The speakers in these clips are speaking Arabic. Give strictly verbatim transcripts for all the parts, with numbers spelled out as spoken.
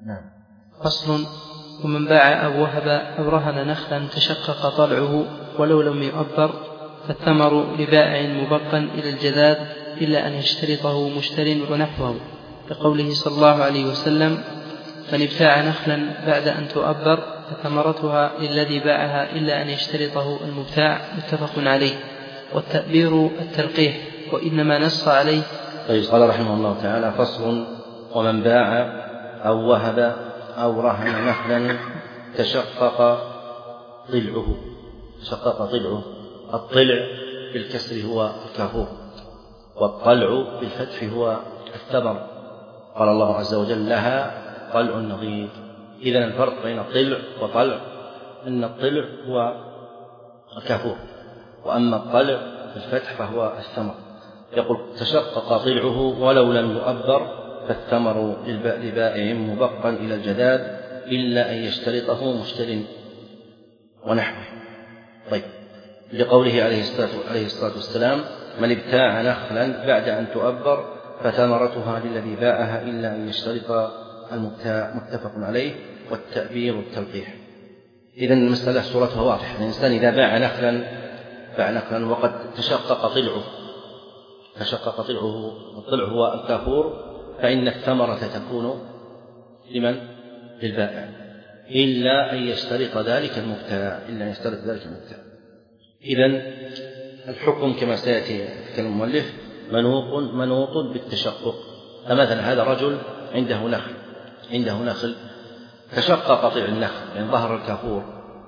نعم. فصل. ومن باع أو وهب أو رهن نخلا تشقق طلعه ولو لم يؤبر فالثمر لبائع مبقا إلى الجذاذ إلا أن يشترطه مشتر ونحوه، لقوله صلى الله عليه وسلم: من ابتاع نخلا بعد أن تؤبر فثمرتها للذي باعها إلا أن يشترطه المبتاع، متفق عليه. والتأبير التلقيح، وإنما نص عليه. طيب، قال رحمه الله تعالى: فصل. ومن باع أو وهب أو رهن نخلا تشقق طلعه. تشقق طلعه. الطلع بالكسر هو الكافور، والطلع بالفتح هو الثمر. قال الله عز وجل: لها طلع نضيد. إذن الفرق بين الطلع وطلع أن الطلع هو الكافور، وأما الطلع بالفتح فهو الثمر. يقول: تشقق طلعه ولو لم يؤبر فالثمر لبائع مبقا إلى الجداد إلا أن يشترطه مشتر ونحوه. طيب، لقوله عليه الصلاة والسلام: من ابتاع نخلا بعد أن تؤبر فثمرتها للذي باعها إلا أن يشترط المبتاع، متفق عليه. والتأبير التلقيح. إذن المسألة صورتها واضحة. الإنسان إذا باع نخلا باع نخلا وقد تشقق طلعه تشقق طلعه الطلع هو الكافور، فإن الثمرة تكون لمن؟ للبائع، إلا أن يشترط ذلك المبتاع إلا أن يشترط ذلك المبتاع. إذن الحكم كما سيأتي في المؤلف منوط منوط بالتشقق. فمثلا هذا رجل عنده نخل عنده نخل تشقق طلع النخل، يعني ظهر الكافور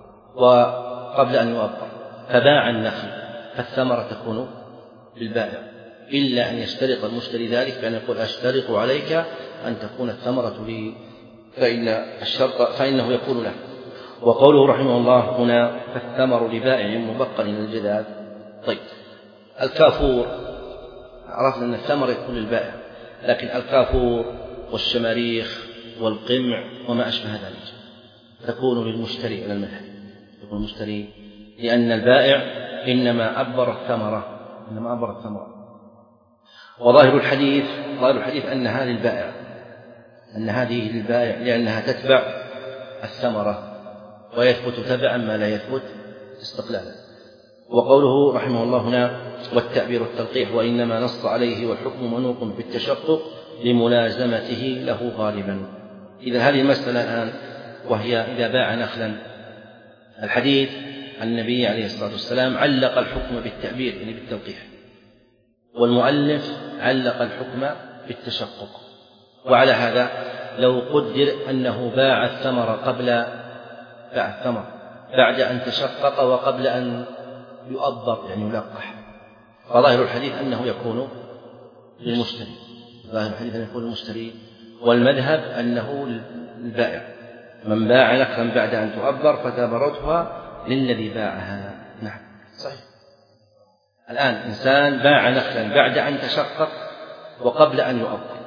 وقبل أن يؤبر، فباع النخل، فالثمرة تكون للبائع إلا أن يشترط المشتري ذلك، بأن يقول: أشترط عليك أن تكون الثمرة لي، فإن الشرط فإنه يكون له. وقوله رحمه الله هنا: فالثمر لبائع مبقا إلى الجذاذ. طيب، الكافور عرفنا أن الثمر يكون للبائع، لكن الكافور والشماريخ والقمع وما أشبه ذلك تكون للمشتري على المذهب، يكون المشتري، لأن البائع إنما أبر الثمرة إنما أبر الثمرة وظاهر الحديث ظاهر الحديث أنها للبائع أن هذه للبائع لأنها تتبع الثمرة، ويثبت تبعا ما لا يثبت استقلالا. وقوله رحمه الله هنا: والتأبير التلقيح، وإنما نص عليه والحكم منوط بالتشقق لملازمته له غالبا. إذا هذه المسألة الآن وهي إذا باع نخلا، الحديث عن النبي عليه الصلاة والسلام علق الحكم بالتأبير يعني بالتلقيح، والمؤلف علق الحكم بالتشقق. وعلى هذا لو قدر أنه باع الثمر قبل باع الثمر بعد أن تشقق وقبل أن يؤبر يعني يلقح، فظاهر الحديث أنه يكون للمشتري ظاهر الحديث أنه يكون للمشتري والمذهب أنه للبائع. من باع نخلا بعد أن تؤبر فثمرتها للذي باعها. نعم صحيح. الآن إنسان باع نخلا بعد أن تشقق وقبل أن يؤبر،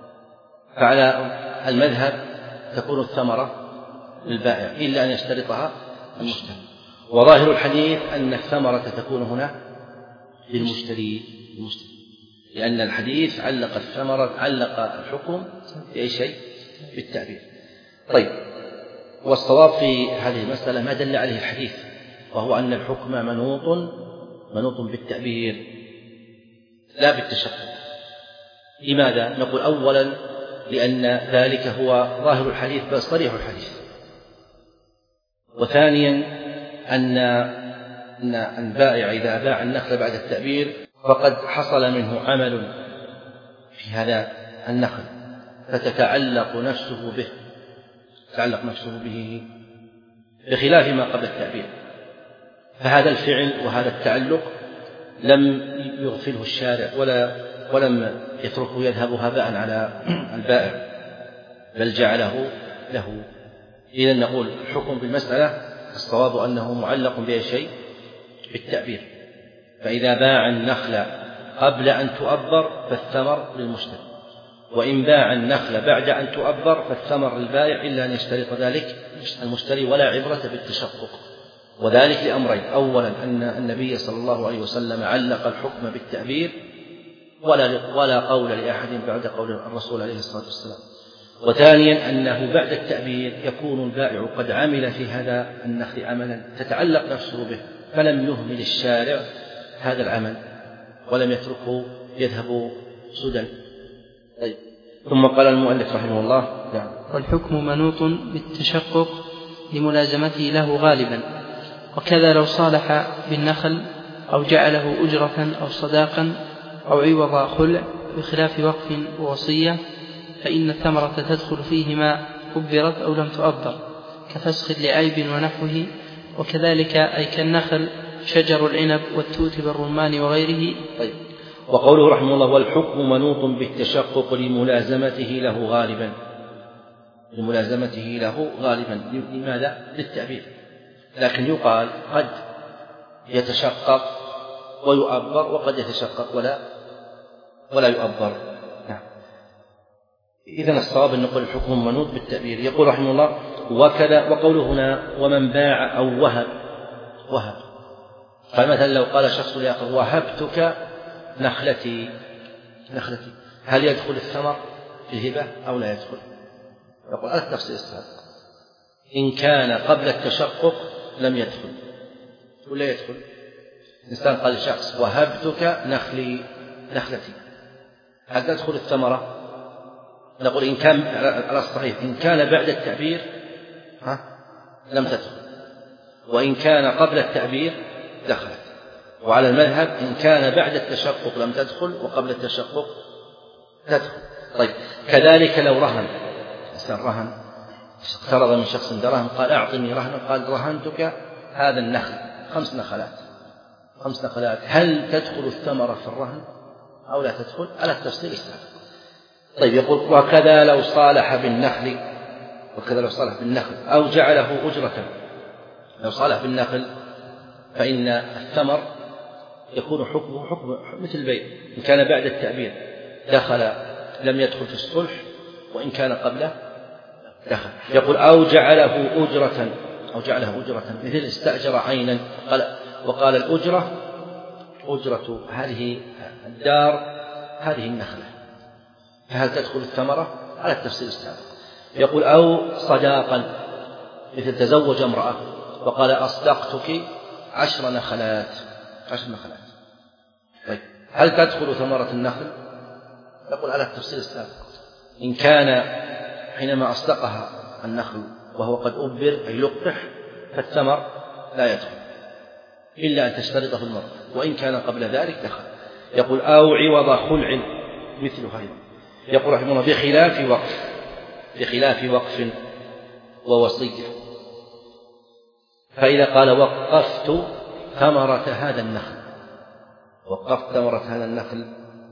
فعلى المذهب تكون الثمرة للبائع إلا أن يشترطها المشتري. وظاهر الحديث أن الثمرة تكون هنا للمشتري المشتري لأن الحديث علق الثمرة علق الحكم بأي شيء بالتعبير. طيب، والصواب في هذه المسألة ما دل عليه الحديث، وهو أن الحكم منوط منوط بالتعبير لا بالتشقق. لماذا؟ نقول أولا لأن ذلك هو ظاهر الحديث بل صريح الحديث، وثانيا أن البائع إذا باع النخل بعد التأبير فقد حصل منه عمل في هذا النخل فتتعلق نفسه به تتعلق نفسه به بخلاف ما قبل التأبير. فهذا الفعل وهذا التعلق لم يغفله الشارع ولا ولم يتركه يذهب هباء على البائع، بل جعله له. إذن نقول الحكم بالمسألة الصواب أنه معلق بأي شيء بالتأبير. فإذا باع النخل قبل أن تؤبر فالثمر للمشتري، وإن باع النخل بعد أن تؤبر فالثمر للبائع إلا أن يشترط ذلك المشتري، ولا عبرة بالتشقق. وذلك لأمرين: أولا أن النبي صلى الله عليه وسلم علق الحكم بالتأبير ولا ولا قول لأحد بعد قول الرسول عليه الصلاة والسلام، وثانيا أنه بعد التأبير يكون البائع قد عمل في هذا النخل عملا تتعلق نفسه به، فلم يهمل الشارع هذا العمل ولم يتركه يذهب سدى. طيب. ثم قال المؤلف رحمه الله: والحكم منوط بالتشقق لملازمته له غالبا، وكذا لو صالح بالنخل أو جعله أجرة أو صداقا أو عوض خلع بخلاف وقف ووصية، فإن الثمرة تدخل فيهما أبرت أو لم تؤبر، كفسخ لعيب ونحوه. وكذلك أي كالنخل شجر العنب والتوت بالرمان وغيره. طيب. وقوله رحمه الله: والحكم منوط بالتشقق لملازمته له غالبا، لملازمته له غالبا. لماذا؟ للتعبير. لكن يقال قد يتشقق ويؤبر، وقد يتشقق ولا ولا يؤبر. نعم. إذن الصواب أن نقول الحكم منوط بالتعبير. يقول رحمه الله: وكذا. وقوله هنا: ومن باع أو وهب. وهب فمثلا لو قال شخص لآخر: وهبتك نخلتي نخلتي هل يدخل الثمر في الهبة أو لا يدخل؟ يقول على التفصيل السابق. إن كان قبل التشقق لم يدخل ولا يدخل. الإنسان قال لشخص: وهبتك نخلي نخلتي، هل تدخل الثمرة؟ نقول إن كان على الصحيح إن كان بعد التعبير ها لم تدخل، وإن كان قبل التعبير دخلت. وعلى المذهب إن كان بعد التشقق لم تدخل، وقبل التشقق تدخل. طيب. كذلك لو رهن، إنسان رهن، اقترض من شخص درهم، قال: أعطني رهنا، قال: رهنتك هذا النخل خمس نخلات خمس نخلات هل تدخل الثمرة في الرهن أو لا تدخل؟ على التفصيل السابق. طيب. يقول: وكذا لو صالح بالنخل وكذا لو صالح بالنخل أو جعله أجرة. لو صالح بالنخل فإن الثمر يكون حكمه حكم مثل البيع، إن كان بعد التعبير دخل لم يدخل في الصلح، وإن كان قبله دخل. يقول: أو جعله أجرة أو جعله أجرة مثل استأجر عينا، قال وقال الأجرة أجرة هذه الدار هذه النخلة، فهل تدخل الثمرة؟ على التفصيل السابق. يقول: أو صداقا مثل تزوج امرأة وقال: أصدقتك عشر نخلات عشر نخلات طيب. هل تدخل ثمرة النخل؟ يقول على التفصيل السابق. إن كان حينما أصدقها النخل وهو قد أبر أي لقح فالثمر لا يدخل إلا أن تشترطه المرأة، وإن كان قبل ذلك دخل. يقول: أو عوض خلع مثل هذا. يقول رحمه الله: بخلاف وقف بخلاف وقف ووصية. فإذا قال: وقفت ثمرة هذا النخل وقفت ثمرة هذا النخل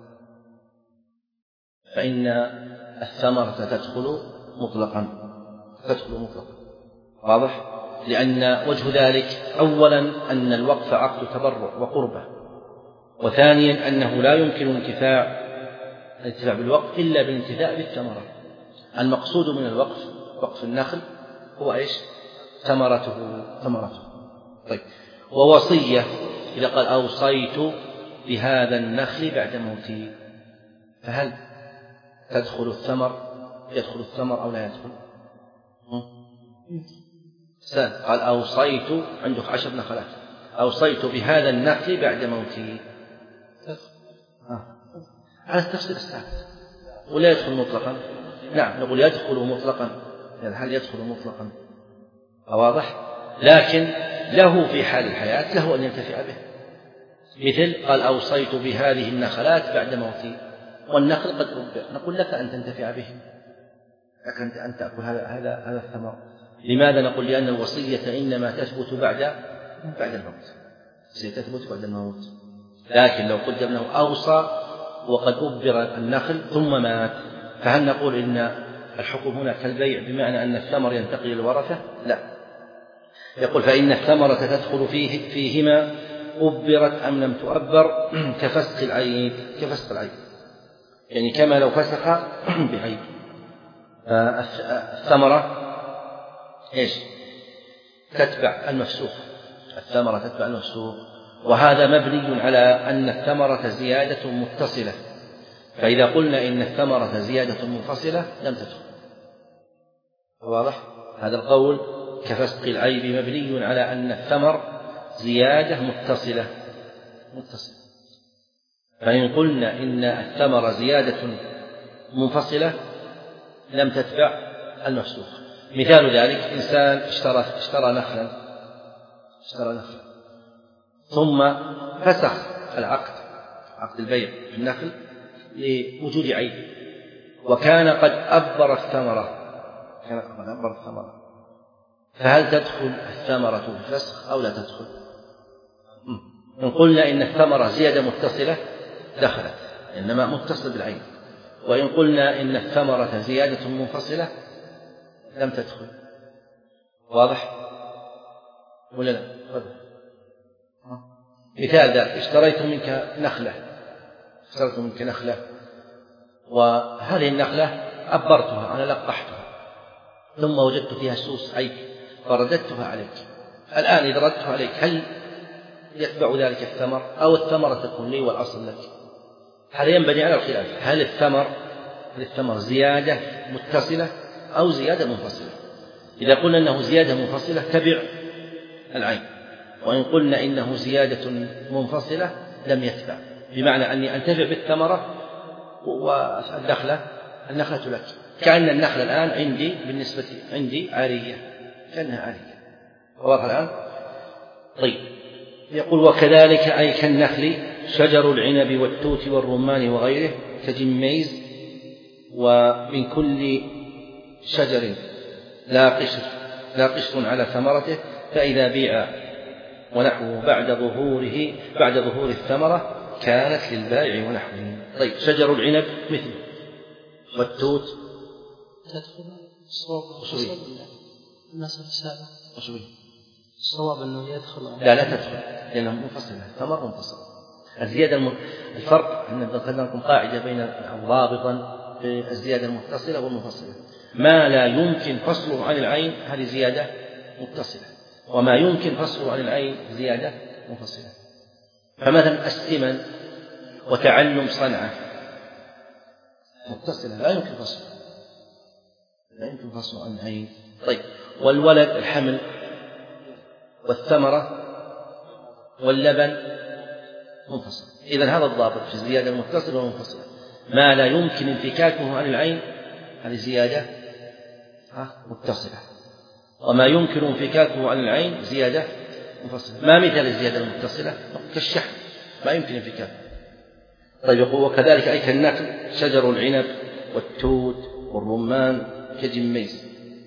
فإن الثمرة تدخل مطلقا تدخل مطلقا واضح؟ لأن وجه ذلك أولا أن الوقف عقد تبرع وقربة، وثانيا أنه لا يمكن الانتفاع الانتفاع بالوقف إلا بالانتفاع بالثمرة. المقصود من الوقف وقف النخل هو إيش؟ ثمرته ثمرته طيب. ووصية إذا قال: أوصيت بهذا النخل بعد موتي، فهل تدخل الثمر يدخل الثمر أو لا يدخل؟ سأل قال: أوصيت عندك عشر نخلات، أوصيت بهذا النخل بعد موتي، آه. على التفصيل السابق. ولا يدخل مطلقا؟ نعم نقول يدخل مطلقا. يعني هل يدخل مطلقا؟ واضح؟ لكن له في حال الحياة له أن ينتفع به، مثل قال: أوصيت بهذه النخلات بعد موتي، والنخل قد أبر، نقول لك أن تنتفع به، لك أن تأكل هذا هذا هذا الثمر. لماذا؟ نقول لأن الوصية إنما تثبت بعد بعد الموت، ستثبت بعد الموت. لكن لو قدرنا أوصى وقد أبر النخل ثم مات، فهل نقول إن الحكم هنا كالبيع بمعنى أن الثمر ينتقل للورثة؟ لا. يقول: فإن الثمرة تدخل فيه فيهما أبرت أم لم تؤبر كفسخ العيب كفسخ العيب يعني كما لو فسخ بعيب. الثمرة إيش؟ تتبع المفسوخ، الثمرة تتبع المفسوخ، وهذا مبني على أن الثمرة زيادة متصلة. فإذا قلنا إن الثمرة زيادة منفصلة لم تدخل واضح؟ هذا القول كفسق العيب مبني على أن الثمر زيادة متصلة متصلة فإن قلنا إن الثمر زيادة منفصلة لم تتبع المفسوق. مثال ذلك إنسان اشترى اشترى نخلا اشترى نخلا ثم فسخ العقد عقد البيع في النخل لوجود عيب وكان قد أبر الثمرة كان قد أبر الثمرة فهل تدخل الثمرة في الفسخ أو لا تدخل؟ إن قلنا إن الثمرة زيادة متصلة دخلت إنما متصل بالعين، وإن قلنا إن الثمرة زيادة منفصلة لم تدخل. واضح ولا لا؟ مثال ذلك اشتريت منك نخلة اشتريت منك نخلة وهذه النخلة أبرتها أنا لقحتها ثم وجدت فيها سوس عيب فرددتها عليك. الآن إذا ردتها عليك هل يتبع ذلك الثمر أو الثمرة تكون لي والأصل لك؟ هذا ينبني على الخلاف، هل الثمر هل الثمر زيادة متصلة أو زيادة منفصلة؟ إذا قلنا أنه زيادة منفصلة تبع العين، وإن قلنا إنه زيادة منفصلة لم يتبع، بمعنى أني أنتفع بالثمرة والنخلة النخلة لك، كأن النخلة الآن عندي بالنسبة عندي عارية كأنها عارية. واضح الآن؟ طيب يقول وكذلك أي كالنخل شجر العنب والتوت والرمان وغيره كجميز ومن كل شجر لا قشر لا قشر على ثمرته فإذا بيع ونحوه بعد ظهوره بعد ظهور الثمرة كانت للبائع ونحوه. طيب شجر العنب مثله والتوت تدخل الصواب وشوي المسألة السابقة وشوي الصواب أنه يدخل لا لا تدخل لأنه منفصلة الثمر منفصل. الزيادة الم... الفرق أن ذكرنا لكم قاعدة بين أو ضابطا في الزيادة المتصلة والمنفصلة. ما لا يمكن فصله عن العين هذه زيادة متصلة، وما يمكن فصله عن العين زيادة منفصلة. فمثلا السمن وتعلم صنعة متصلة لا يمكن فصله لا يمكن فصله عن العين. طيب والولد الحمل والثمرة واللبن منفصل. إذن هذا الضابط في الزيادة المتصلة والمنفصلة، ما لا يمكن انفكاكه عن العين هذه زيادة متصلة، وما يمكن انفكاكه عن العين زيادة منفصلة. ما مثل الزيادة المتصلة؟ كالشحم ما يمكن انفكاكه. طيب يقول وكذلك أي كالنخل شجر العنب والتوت والرمان كجميز.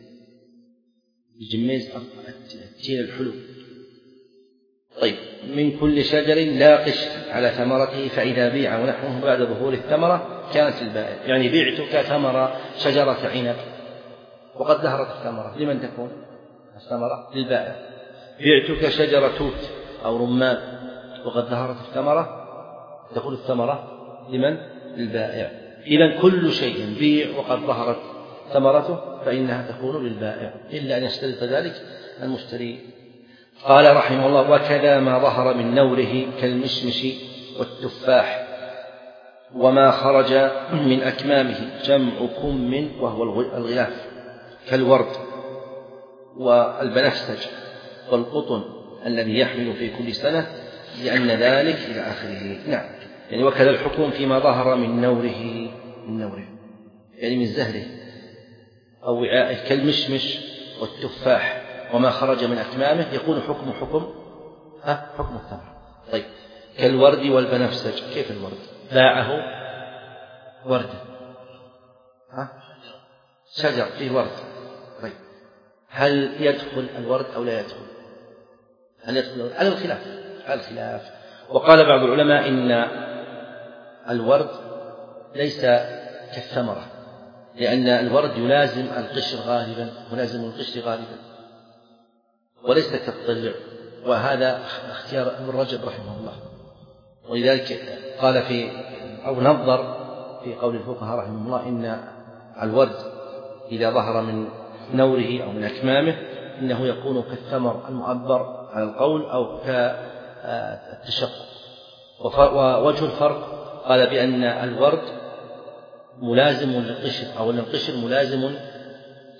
الجميز التين الحلو. طيب من كل شجر لا قشر على ثمرته فإذا بيع ونحوه بعد ظهور الثمرة كانت البائع. يعني بعتك ثمرة شجرة عنب وقد ظهرت الثمرة لمن تكون الثمرة؟ للبائع. بعتك شجرة توت أو رمان وقد ظهرت الثمرة تكون الثمرة لمن؟ للبائع. إذن كل شيء بيع وقد ظهرت ثمرته فإنها تكون للبائع إلا أن يشترط ذلك المشتري. قال رحمه الله وكذا ما ظهر من نوره كالمشمش والتفاح وما خرج من أكمامه جمع كم وهو الغلاف كالورد والبنفسج والقطن الذي يحمل في كل سنة لأن ذلك إلى آخره. نعم يعني وكذا الحكم فيما ظهر من نوره من نوره يعني من زهره أو وعائه كالمشمش والتفاح وما خرج من أكمامه يكون حكم حكم ها حكم الثمر. طيب كالورد والبنفسج كيف الورد؟ باعه وردة ها شجر فيه ورد. طيب هل يدخل الورد أو لا يدخل؟ هل يدخل على الخلاف على الخلاف وقال بعض العلماء إن الورد ليس كالثمرة لأن الورد يلازم القشر غالبا يلازم القشر غالبا وليس كالطلع، وهذا اختيار ابن رجب رحمه الله. ولذلك قال في أو نظر في قول الفقهاء رحمه الله إن الورد إذا ظهر من نوره أو من أكمامه إنه يكون كالثمر المعبر على القول أو كالتشقق. ووجه الفرق قال بأن الورد ملازم للقشر أو القشر ملازم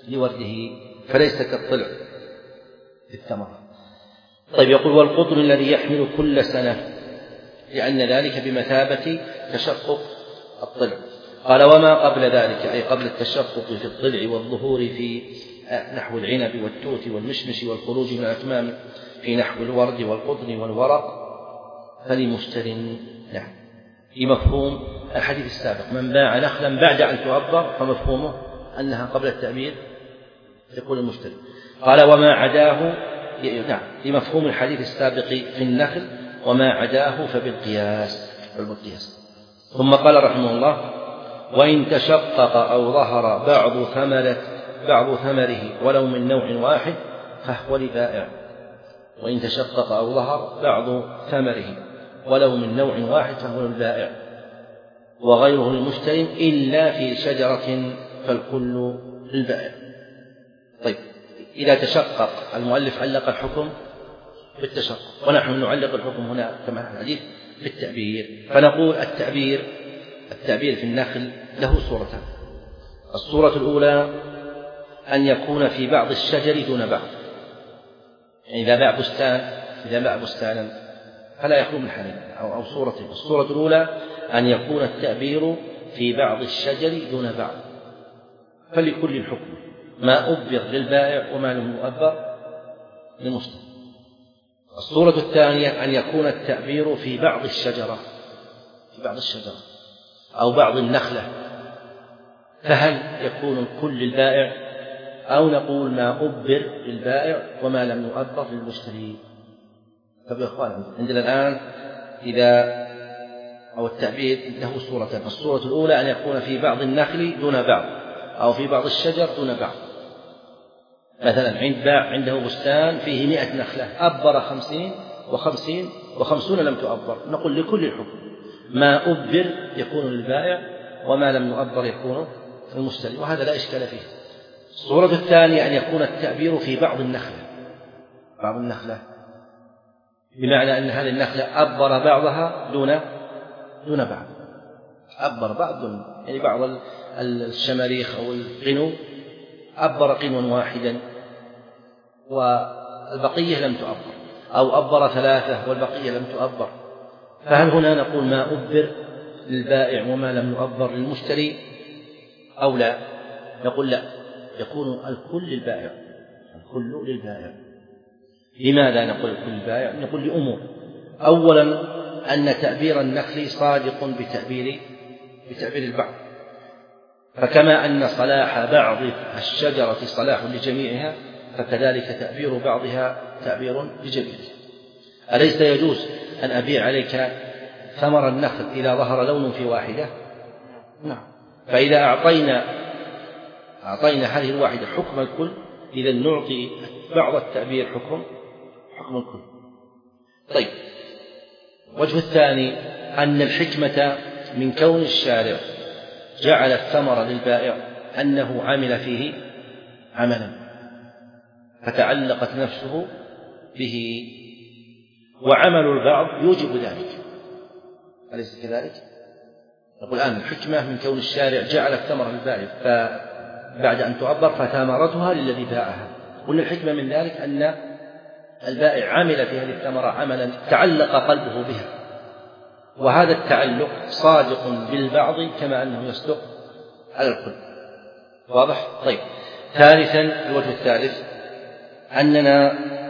لورده فليس كالطلع في الثمرة. طيب يقول والقطن الذي يحمل كل سنة لأن ذلك بمثابة تشقق الطلع. قال وما قبل ذلك أي قبل التشقق في الطلع والظهور في نحو العنب والتوت والمشمش والخروج من الأكمام في نحو الورد والقطن والورق فلمشتر له. في مفهوم الحديث السابق من باع نخلا بعد أن تؤبر فمفهومه أنها قبل التأبير يقول المشتري. قال وما عداه نعم في مفهوم الحديث السابق في النخل وما عداه فبالقياس بالقياس. ثم قال رحمه الله وإن تشقق أو ظهر بعض ثمرة بعض ثمره ولو من نوع واحد فهو لبائع. وإن تشقق أو ظهر بعض ثمره ولو من نوع واحد فهو للبائع وغيره للمشتري إلا في شجرة فالكل للبائع. طيب إذا تشقق المؤلف علق الحكم بالتشقق ونحن نعلق الحكم هنا كما في الحديث بالتعبير. فنقول التعبير التعبير في النخل له صورتان. الصورة الأولى أن يكون في بعض الشجر دون بعض، يعني إذا باع بستان إذا باع بستانا فلا يخلو من حالين أو, أو صورتين. الصورة الأولى أن يكون التعبير في بعض الشجر دون بعض فلكل الحكم ما أبر للبائع وما لم يؤبر للمشتري. الصورة الثانية أن يكون التعبير في بعض الشجرة في بعض الشجرة أو بعض النخلة فهل يكون الكل للبائع أو نقول ما أبر للبائع وما لم يؤبر للمشتري. طيب يا إخوان عندنا الآن إذا أو التعبير له صورتان. الصورة الأولى أن يكون في بعض النخل دون بعض أو في بعض الشجر دون بعض. مثلا عند باع عنده بستان فيه مئة نخلة أبر خمسين وخمسين وخمسون لم تؤبر نقول لكل الحكم ما أبر يكون للبائع وما لم يؤبر يكون للمشتري وهذا لا إشكال فيه. الصورة الثانية أن يكون التعبير في بعض النخلة بعض النخلة بمعنى أن هذه النخلة أبر بعضها دون دون بعض أبر بعض دون يعني بعض الشماريخ أو القنو أبر قنوا واحدا والبقية لم تؤبر أو أبر ثلاثة والبقية لم تؤبر. فهل هنا نقول ما أبر للبائع وما لم يؤبر للمشتري أو لا؟ نقول لا يكون الكل للبائع الكل للبائع. لماذا نقول الكل للبائع؟ نقول لأمور. أولا أن تأبير النخل صادق بتأبير بتأبير البعض فكما أن صلاح بعض الشجرة صلاح لجميعها فكذلك تأبير بعضها تأبير لجميعها. أليس يجوز أن أبيع عليك ثمر النخل إذا ظهر لون في واحدة؟ نعم. فإذا أعطينا أعطينا هذه الواحدة حكم الكل إذا نعطي بعض التأبير حكم حكم الكل. طيب الوجه الثاني أن الحكمة من كون الشارع جعل الثمر للبائع أنه عمل فيه عملا فتعلقت نفسه به وعمل البعض يوجب ذلك. أليس كذلك؟ نقول الآن الحكمة من كون الشارع جعل الثمر للبائع فبعد أن تعبر فثمرتها للذي باعها. قلنا الحكمة من ذلك أن البائع عمل في هذه الثمرة عملا تعلق قلبه بها وهذا التعلق صادق بالبعض كما أنه يصدق على الكل. واضح؟ طيب ثالثا الوجه الثالث أننا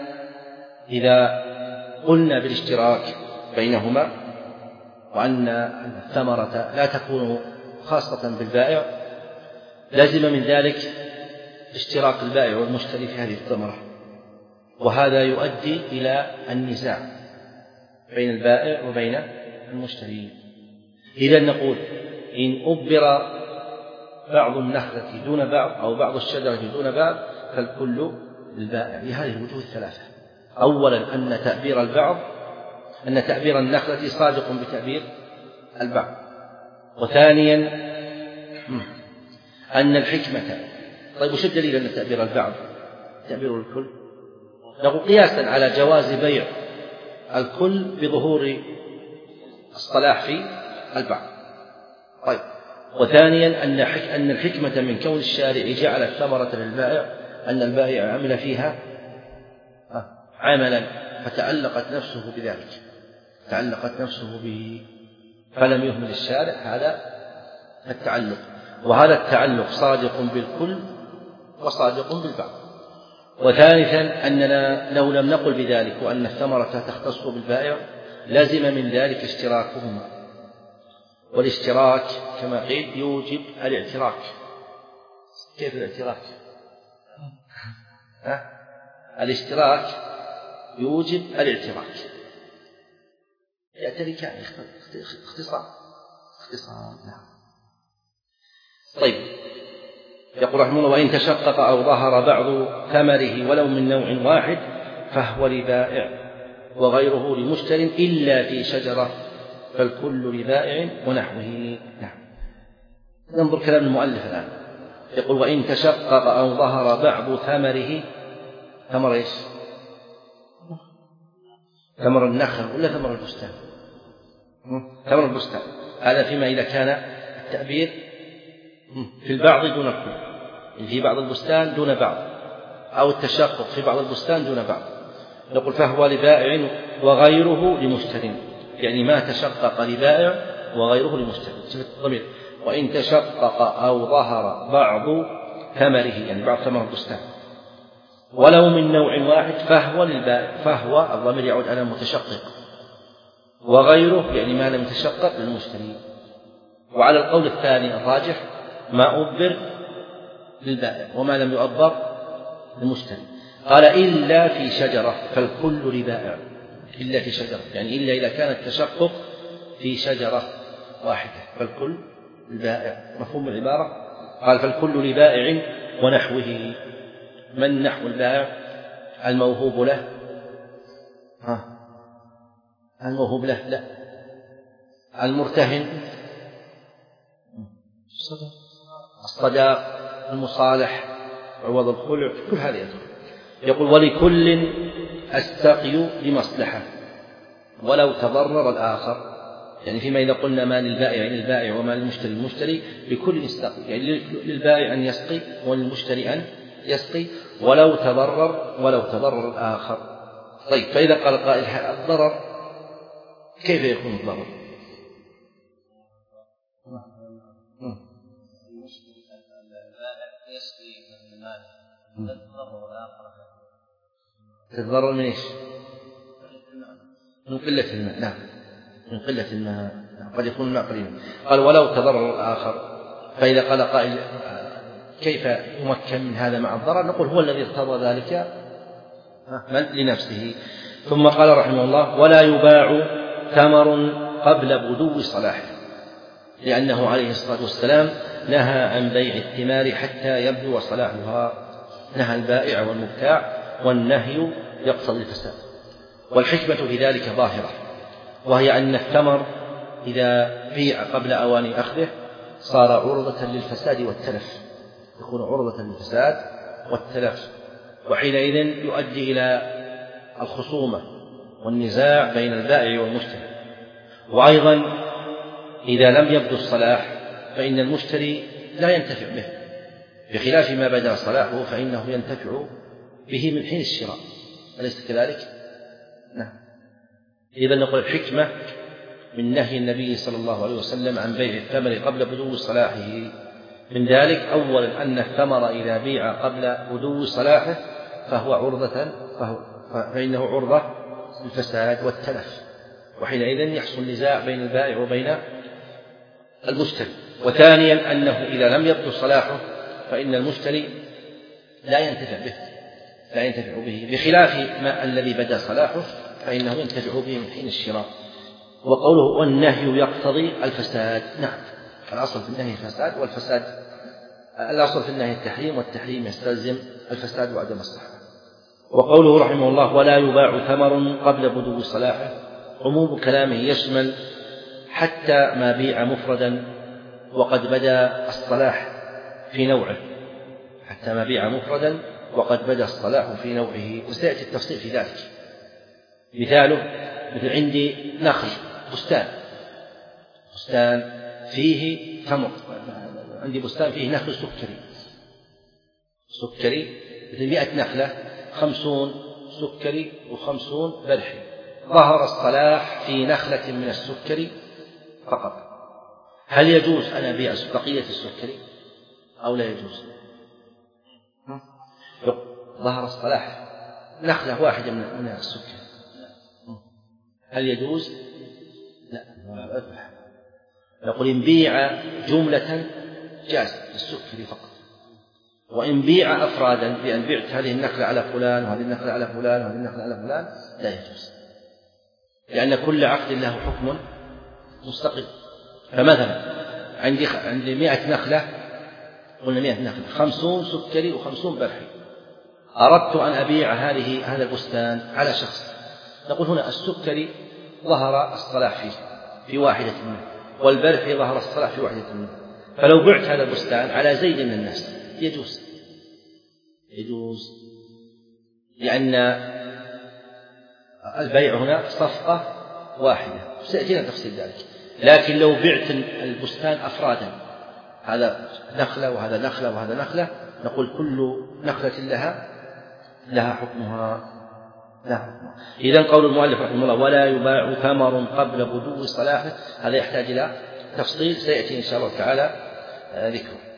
إذا قلنا بالاشتراك بينهما وأن الثمرة لا تكون خاصة بالبائع لازم من ذلك اشتراك البائع والمشتري في هذه الثمرة وهذا يؤدي إلى النزاع بين البائع وبين المشتري. إذا نقول إن أبر بعض النخلة دون بعض أو بعض الشجرة دون بعض فالكل للبائع لهذه الوجوه الثلاثة. أولا أن تأبير البعض أن تأبير النخلة صادق بتأبير البعض. وثانيا أن الحكمة. طيب وش الدليل أن تأبير البعض تأبير الكل؟ نقول قياسا على جواز بيع الكل بظهور الصلاح في البعض. طيب وثانيا أن أن الحكمة من كون الشارع جعل الثمرة للبائع أن البائع عمل فيها عملا فتعلقت نفسه بذلك، تعلقت نفسه به فلم يهمل الشارع هذا التعلق، وهذا التعلق صادق بالكل وصادق بالبعض. وثالثا أننا لو لم نقل بذلك وأن الثمرة تختص بالبائع لازم من ذلك اشتراكهما، والاشتراك كما قيل يوجب الاعتراك. كيف الاعتراك؟ ها؟ الاشتراك يوجب الاعتراك، يعتركان اختصار اختصار نعم. طيب يقول رحمه الله: وإن تشقق أو ظهر بعض ثمره ولو من نوع واحد فهو لبائع وغيره لمشتر إلا في شجرة فالكل لبائع ونحوه. نعم. ننظر كلام المؤلف الآن. يقول: وإن تشقق أو ظهر بعض ثمره، ثمر إيش؟ ثمر النخل ولا ثمر البستان؟ ثمر البستان. هذا فيما إذا كان التعبير في البعض دون الكل، في بعض البستان دون بعض، أو التشقق في بعض البستان دون بعض. نقول فهو لبائع وغيره لمشتر، يعني ما تشقق لبائع وغيره لمشتر. شوف الضمير: وإن تشقق أو ظهر بعض ثمره، يعني بعض ثمر البستان ولو من نوع واحد فهو للبائع، فهو الضمير يعود على متشقق، وغيره يعني ما لم يتشقق للمشتري. وعلى القول الثاني الراجح ما أبر للبائع وما لم يؤبر للمشتري. قال: إلا في شجرة فالكل لبائع، إلا في شجرة يعني إلا إذا كان التشقق في شجرة واحدة فالكل لبائع. مفهوم العبارة؟ قال: فالكل لبائع ونحوه. من نحو البائع؟ الموهوب له، ها الموهوب له لا المرتهن، الصداق، المصالح، عوض الخلع، كل هذه يدخل. يقول: ولكل أستقي لمصلحة ولو تضرر الآخر، يعني فيما إذا قلنا ما للبائع للبائع وما للمشتري المشتري، لكل يستقي، يعني للبائع أن يسقي وللمشتري أن يسقي ولو تضرر ولو تضرر الآخر. طيب فإذا قال قائل: الضرر كيف يكون الضرر؟ تتضرر من ايش؟ من قلة الماء. نعم من قلة الماء، قد يكون الماء قليلا. قال: ولو تضرر الآخر. فإذا قال قائل: كيف يمكن من هذا مع الضرر؟ نقول: هو الذي ارتضى ذلك من لنفسه. ثم قال رحمه الله: ولا يباع ثمر قبل بدو صلاحه، لأنه عليه الصلاة والسلام نهى عن بيع الثمار حتى يبدو صلاحها، نهى البائع والمبتاع، والنهي يقتضي الفساد. والحكمة في ذلك ظاهرة، وهي أن الثمر إذا بيع قبل أوان أخذه صار عرضة للفساد والتلف، يكون عرضة للفساد والتلف، وحينئذ يؤدي إلى الخصومة والنزاع بين البائع والمشتري. وأيضا إذا لم يبدو الصلاح فإن المشتري لا ينتفع به، بخلاف ما بدا صلاحه فإنه ينتفع به من حين الشراء، أليس كذلك؟ نعم. إذا نقول الحكمة من نهي النبي صلى الله عليه وسلم عن بيع الثمر قبل بدو صلاحه من ذلك: أولا أن الثمر إذا بيع قبل بدو صلاحه فهو عرضة فهو فإنه عرضة للفساد والتلف، وحينئذ يحصل نزاع بين البائع وبين المشتري. وثانيا أنه إذا لم يبدو صلاحه فإن المشتري لا ينتفع به لا ينتفع به بخلاف ما الذي بدا صلاحه فإنه ينتفع به من حين الشراء. وقوله: والنهي يقتضي الفساد. نعم، الأصل في النهي الفساد، والفساد الأصل في النهي التحريم، والتحريم يستلزم الفساد وعدم الصحة. وقوله رحمه الله: ولا يباع ثمر قبل بدو صلاحه، عموم كلامه يشمل حتى ما بيع مفردا وقد بدا الصلاح في نوعه، حتى ما بيع مفردا وقد بدا الصلاح في نوعه، وسيأتي التفصيل في ذلك. مثاله مثل عندي نخل بستان بستان فيه تمر، عندي بستان فيه نخل سكري سكري مثل مئة نخلة، خمسون سكري وخمسون برحي، ظهر الصلاح في نخلة من السكري فقط، هل يجوز أن أبيع بقية السكري أو لا يجوز؟ ظهر الصلاح نخلة واحدة من السكري، هل يجوز؟ لا، نقول إن بيع جملة جاز السكري فقط، وإن بيع أفرادا بأن بعت هذه النخلة على فلان وهذه النخلة على فلان وهذه النخلة على فلان لا يجوز، لأن كل عقد له حكم مستقل. فمثلا عندي عندي مئة نخلة، قلنا مئة نخلة، خمسون سكري وخمسون برحي، أردت أن أبيع هذه هذا البستان على شخص، نقول هنا السكري ظهر الصلاح فيه في واحدة منه، والبرحي ظهر الصلاح في واحدة منه، فلو بعت هذا البستان على زيد من الناس يجوز يجوز لأن البيع هنا صفقة واحدة، سيأتينا تفصيل ذلك. لكن لو بعت البستان أفرادا، هذا نخلة وهذا نخلة وهذا نخلة، نقول كل نخلة لها لها حكمها لها حكمها. إذن قول المؤلف رحمه الله ولا يباع ثمر قبل بدو صلاحه، هذا يحتاج إلى تفصيل سيأتي إن شاء الله تعالى ذكره.